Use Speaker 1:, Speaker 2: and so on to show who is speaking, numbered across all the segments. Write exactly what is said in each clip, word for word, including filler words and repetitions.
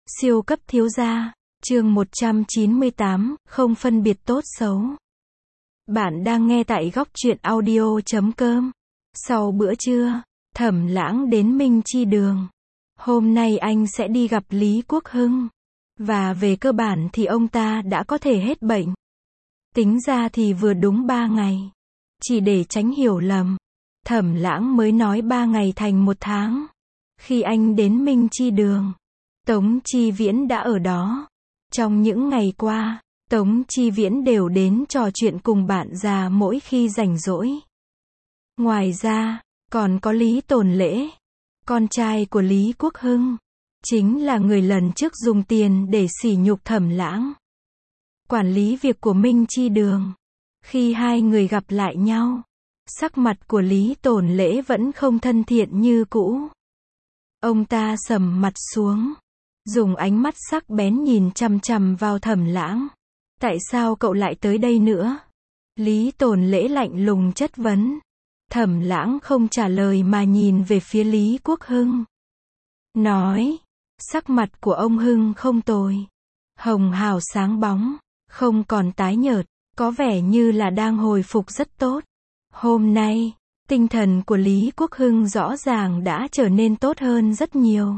Speaker 1: Siêu cấp thiếu gia, chương một trăm chín mươi tám, không phân biệt tốt xấu. Bạn đang nghe tại góc truyện audio chấm com. Sau bữa trưa, Thẩm Lãng đến Minh Chi Đường. Hôm nay anh sẽ đi gặp Lý Quốc Hưng. Và về cơ bản thì ông ta đã có thể hết bệnh. Tính ra thì vừa đúng ba ngày. Chỉ để tránh hiểu lầm, Thẩm Lãng mới nói ba ngày thành một tháng. Khi anh đến Minh Chi Đường, Tống Chi Viễn đã ở đó. Trong những ngày qua, Tống Chi Viễn đều đến trò chuyện cùng bạn già mỗi khi rảnh rỗi. Ngoài ra, còn có Lý Tồn Lễ, con trai của Lý Quốc Hưng, chính là người lần trước dùng tiền để sỉ nhục Thẩm Lãng. Quản lý việc của Minh Chi Đường. Khi hai người gặp lại nhau, sắc mặt của Lý Tồn Lễ vẫn không thân thiện như cũ. Ông ta sầm mặt xuống, dùng ánh mắt sắc bén nhìn chằm chằm vào Thẩm Lãng. Tại sao cậu lại tới đây nữa? Lý Tồn Lễ lạnh lùng chất vấn. Thẩm Lãng không trả lời mà nhìn về phía Lý Quốc Hưng. Nói, sắc mặt của ông Hưng không tồi. Hồng hào sáng bóng, không còn tái nhợt, có vẻ như là đang hồi phục rất tốt. Hôm nay, tinh thần của Lý Quốc Hưng rõ ràng đã trở nên tốt hơn rất nhiều.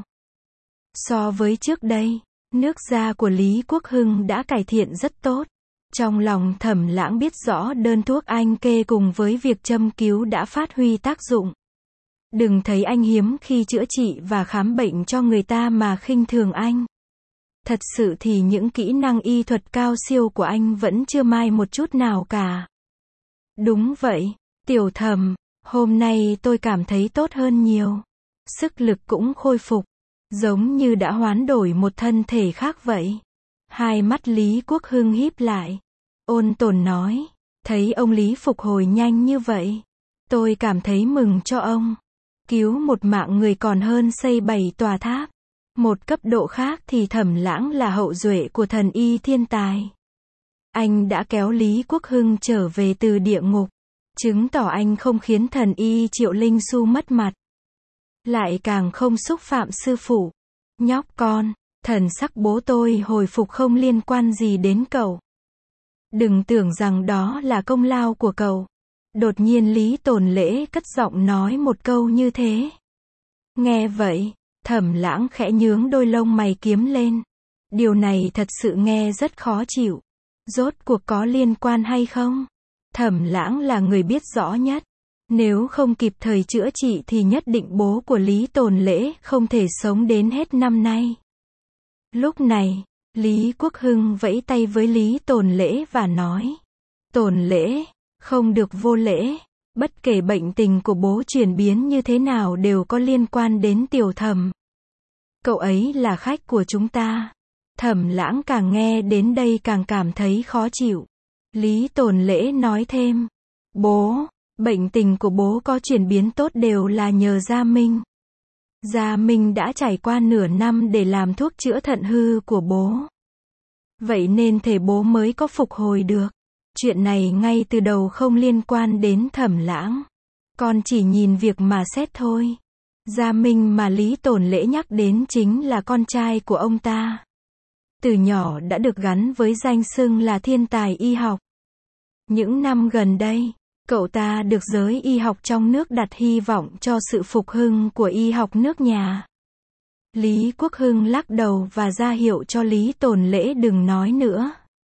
Speaker 1: So với trước đây, nước da của Lý Quốc Hưng đã cải thiện rất tốt. Trong lòng Thẩm Lãng biết rõ đơn thuốc anh kê cùng với việc châm cứu đã phát huy tác dụng. Đừng thấy anh hiếm khi chữa trị và khám bệnh cho người ta mà khinh thường anh. Thật sự thì những kỹ năng y thuật cao siêu của anh vẫn chưa mai một chút nào cả. Đúng vậy, Tiểu Thẩm, hôm nay tôi cảm thấy tốt hơn nhiều. Sức lực cũng khôi phục, giống như đã hoán đổi một thân thể khác vậy. Hai mắt Lý Quốc Hưng híp lại, ôn tồn nói, thấy ông Lý phục hồi nhanh như vậy, tôi cảm thấy mừng cho ông. Cứu một mạng người còn hơn xây bảy tòa tháp. Một cấp độ khác thì Thẩm Lãng là hậu duệ của thần y thiên tài. Anh đã kéo Lý Quốc Hưng trở về từ địa ngục, chứng tỏ anh không khiến thần y Triệu Linh Su mất mặt. Lại càng không xúc phạm sư phụ. Nhóc con, thần sắc bố tôi hồi phục không liên quan gì đến cậu. Đừng tưởng rằng đó là công lao của cậu. Đột nhiên Lý Tồn Lễ cất giọng nói một câu như thế. Nghe vậy, Thẩm Lãng khẽ nhướng đôi lông mày kiếm lên. Điều này thật sự nghe rất khó chịu. Rốt cuộc có liên quan hay không? Thẩm Lãng là người biết rõ nhất. Nếu không kịp thời chữa trị thì nhất định bố của Lý Tồn Lễ không thể sống đến hết năm nay. Lúc này, Lý Quốc Hưng vẫy tay với Lý Tồn Lễ và nói. Tồn Lễ, không được vô lễ. Bất kể bệnh tình của bố chuyển biến như thế nào đều có liên quan đến Tiểu Thẩm. Cậu ấy là khách của chúng ta. Thẩm Lãng càng nghe đến đây càng cảm thấy khó chịu. Lý Tồn Lễ nói thêm. Bố, bệnh tình của bố có chuyển biến tốt đều là nhờ Gia Minh. Gia Minh đã trải qua nửa năm để làm thuốc chữa thận hư của bố. Vậy nên thể bố mới có phục hồi được. Chuyện này ngay từ đầu không liên quan đến Thẩm Lãng. Con chỉ nhìn việc mà xét thôi. Gia Minh mà Lý Tồn Lễ nhắc đến chính là con trai của ông ta. Từ nhỏ đã được gắn với danh xưng là thiên tài y học. Những năm gần đây, cậu ta được giới y học trong nước đặt hy vọng cho sự phục hưng của y học nước nhà. Lý Quốc Hưng lắc đầu và ra hiệu cho Lý Tồn Lễ đừng nói nữa.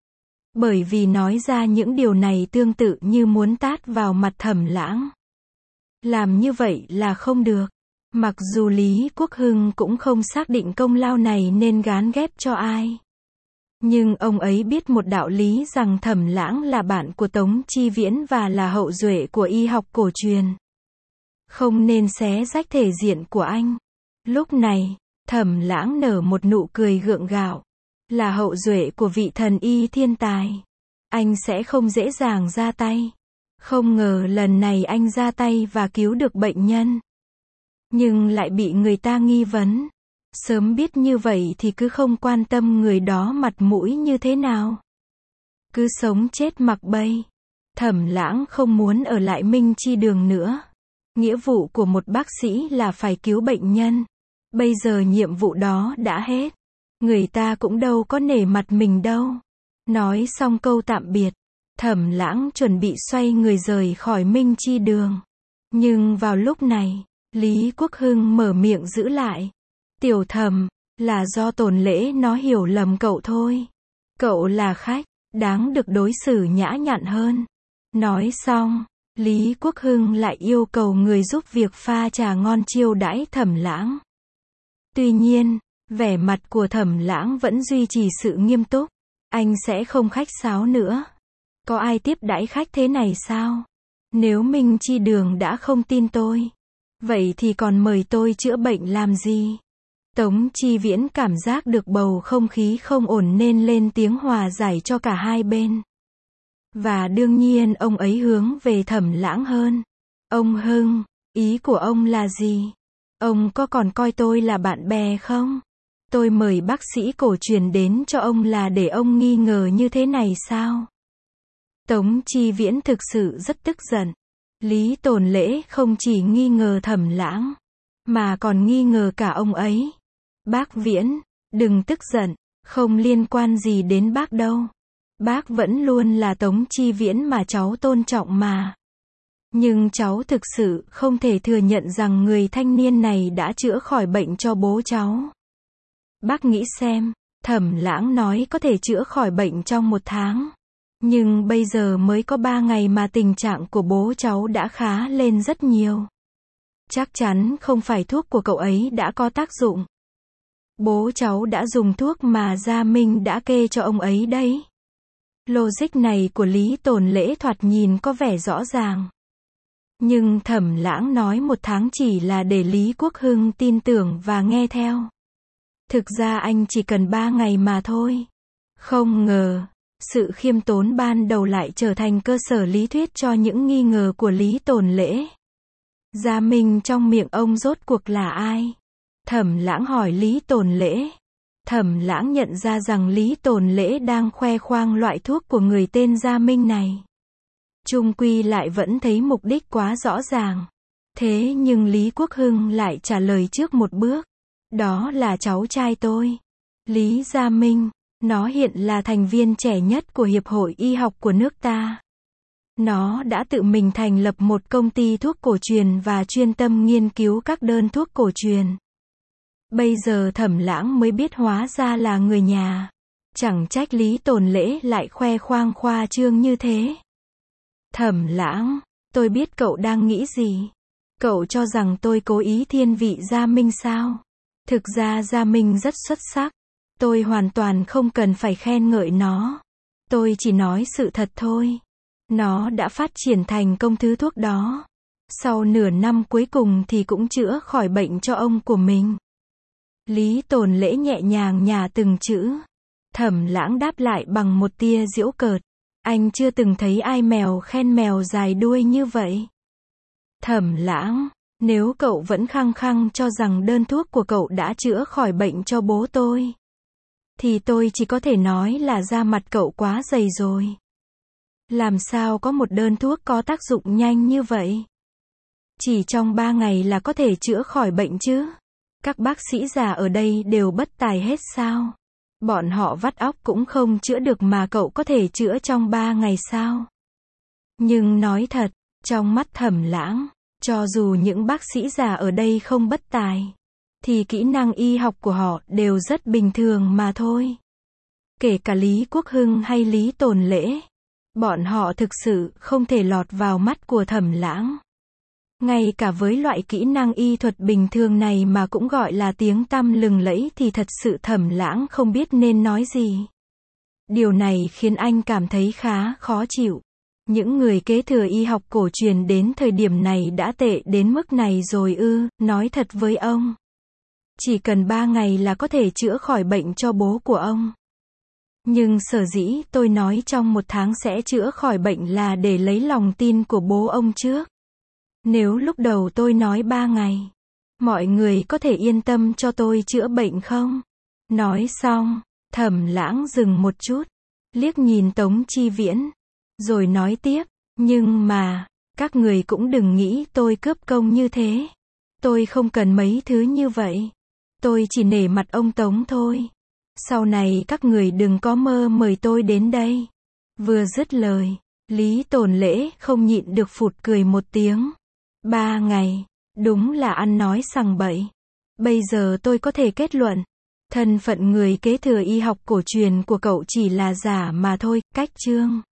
Speaker 1: Bởi vì nói ra những điều này tương tự như muốn tát vào mặt Thẩm Lãng. Làm như vậy là không được. Mặc dù Lý Quốc Hưng cũng không xác định công lao này nên gán ghép cho ai. Nhưng ông ấy biết một đạo lý rằng Thẩm Lãng là bạn của Tống Chi Viễn và là hậu duệ của y học cổ truyền. Không nên xé rách thể diện của anh. Lúc này, Thẩm Lãng nở một nụ cười gượng gạo. Là hậu duệ của vị thần y thiên tài. Anh sẽ không dễ dàng ra tay. Không ngờ lần này anh ra tay và cứu được bệnh nhân. Nhưng lại bị người ta nghi vấn. Sớm biết như vậy thì cứ không quan tâm người đó mặt mũi như thế nào. Cứ sống chết mặc bay. Thẩm Lãng không muốn ở lại Minh Chi Đường nữa. Nghĩa vụ của một bác sĩ là phải cứu bệnh nhân. Bây giờ nhiệm vụ đó đã hết. Người ta cũng đâu có nể mặt mình đâu. Nói xong câu tạm biệt, Thẩm Lãng chuẩn bị xoay người rời khỏi Minh Chi Đường. Nhưng vào lúc này, Lý Quốc Hưng mở miệng giữ lại. Tiểu Thẩm, là do Tồn Lễ nó hiểu lầm cậu thôi. Cậu là khách, đáng được đối xử nhã nhặn hơn. Nói xong, Lý Quốc Hưng lại yêu cầu người giúp việc pha trà ngon chiêu đãi Thẩm Lãng. Tuy nhiên, vẻ mặt của Thẩm Lãng vẫn duy trì sự nghiêm túc. Anh sẽ không khách sáo nữa. Có ai tiếp đãi khách thế này sao? Nếu Minh Chi Đường đã không tin tôi, vậy thì còn mời tôi chữa bệnh làm gì? Tống Chi Viễn cảm giác được bầu không khí không ổn nên lên tiếng hòa giải cho cả hai bên. Và đương nhiên ông ấy hướng về Thẩm Lãng hơn. Ông Hưng, ý của ông là gì? Ông có còn coi tôi là bạn bè không? Tôi mời bác sĩ cổ truyền đến cho ông là để ông nghi ngờ như thế này sao? Tống Chi Viễn thực sự rất tức giận. Lý Tồn Lễ không chỉ nghi ngờ Thẩm Lãng, mà còn nghi ngờ cả ông ấy. Bác Viễn, đừng tức giận, không liên quan gì đến bác đâu. Bác vẫn luôn là Tống Chi Viễn mà cháu tôn trọng mà. Nhưng cháu thực sự không thể thừa nhận rằng người thanh niên này đã chữa khỏi bệnh cho bố cháu. Bác nghĩ xem, Thẩm Lãng nói có thể chữa khỏi bệnh trong một tháng. Nhưng bây giờ mới có ba ngày mà tình trạng của bố cháu đã khá lên rất nhiều. Chắc chắn không phải thuốc của cậu ấy đã có tác dụng. Bố cháu đã dùng thuốc mà Gia Minh đã kê cho ông ấy đấy. Logic này của Lý Tồn Lễ thoạt nhìn có vẻ rõ ràng. Nhưng Thẩm Lãng nói một tháng chỉ là để Lý Quốc Hưng tin tưởng và nghe theo. Thực ra anh chỉ cần ba ngày mà thôi. Không ngờ, sự khiêm tốn ban đầu lại trở thành cơ sở lý thuyết cho những nghi ngờ của Lý Tồn Lễ. Gia Minh trong miệng ông rốt cuộc là ai? Thẩm Lãng hỏi Lý Tồn Lễ. Thẩm Lãng nhận ra rằng Lý Tồn Lễ đang khoe khoang loại thuốc của người tên Gia Minh này. Chung quy lại vẫn thấy mục đích quá rõ ràng. Thế nhưng Lý Quốc Hưng lại trả lời trước một bước. Đó là cháu trai tôi. Lý Gia Minh. Nó hiện là thành viên trẻ nhất của Hiệp hội Y học của nước ta. Nó đã tự mình thành lập một công ty thuốc cổ truyền và chuyên tâm nghiên cứu các đơn thuốc cổ truyền. Bây giờ Thẩm Lãng mới biết hóa ra là người nhà. Chẳng trách Lý Tồn Lễ lại khoe khoang khoa trương như thế. Thẩm Lãng, tôi biết cậu đang nghĩ gì. Cậu cho rằng tôi cố ý thiên vị Gia Minh sao? Thực ra Gia Minh rất xuất sắc. Tôi hoàn toàn không cần phải khen ngợi nó. Tôi chỉ nói sự thật thôi. Nó đã phát triển thành công thứ thuốc đó. Sau nửa năm cuối cùng thì cũng chữa khỏi bệnh cho ông của mình. Lý Tồn Lễ nhẹ nhàng nhả từng chữ. Thẩm Lãng đáp lại bằng một tia giễu cợt. Anh chưa từng thấy ai mèo khen mèo dài đuôi như vậy. Thẩm Lãng, nếu cậu vẫn khăng khăng cho rằng đơn thuốc của cậu đã chữa khỏi bệnh cho bố tôi, thì tôi chỉ có thể nói là da mặt cậu quá dày rồi. Làm sao có một đơn thuốc có tác dụng nhanh như vậy? Chỉ trong ba ngày là có thể chữa khỏi bệnh chứ? Các bác sĩ già ở đây đều bất tài hết sao? Bọn họ vắt óc cũng không chữa được mà cậu có thể chữa trong ba ngày sao? Nhưng nói thật, trong mắt Thẩm Lãng, cho dù những bác sĩ già ở đây không bất tài, thì kỹ năng y học của họ đều rất bình thường mà thôi. Kể cả Lý Quốc Hưng hay Lý Tồn Lễ, bọn họ thực sự không thể lọt vào mắt của Thẩm Lãng. Ngay cả với loại kỹ năng y thuật bình thường này mà cũng gọi là tiếng tăm lừng lẫy thì thật sự Thẩm Lãng không biết nên nói gì. Điều này khiến anh cảm thấy khá khó chịu. Những người kế thừa y học cổ truyền đến thời điểm này đã tệ đến mức này rồi ư? Nói thật với ông, chỉ cần ba ngày là có thể chữa khỏi bệnh cho bố của ông. Nhưng sở dĩ tôi nói trong một tháng sẽ chữa khỏi bệnh là để lấy lòng tin của bố ông trước. Nếu lúc đầu tôi nói ba ngày, mọi người có thể yên tâm cho tôi chữa bệnh không? Nói xong, Thẩm Lãng dừng một chút, liếc nhìn Tống Chi Viễn, rồi nói tiếp, nhưng mà, các người cũng đừng nghĩ tôi cướp công như thế. Tôi không cần mấy thứ như vậy. Tôi chỉ nể mặt ông Tống thôi. Sau này các người đừng có mơ mời tôi đến đây. Vừa dứt lời, Lý Tồn Lễ không nhịn được phụt cười một tiếng. Ba ngày, đúng là ăn nói sằng bậy. Bây giờ tôi có thể kết luận, thân phận người kế thừa y học cổ truyền của cậu chỉ là giả mà thôi. Cách chương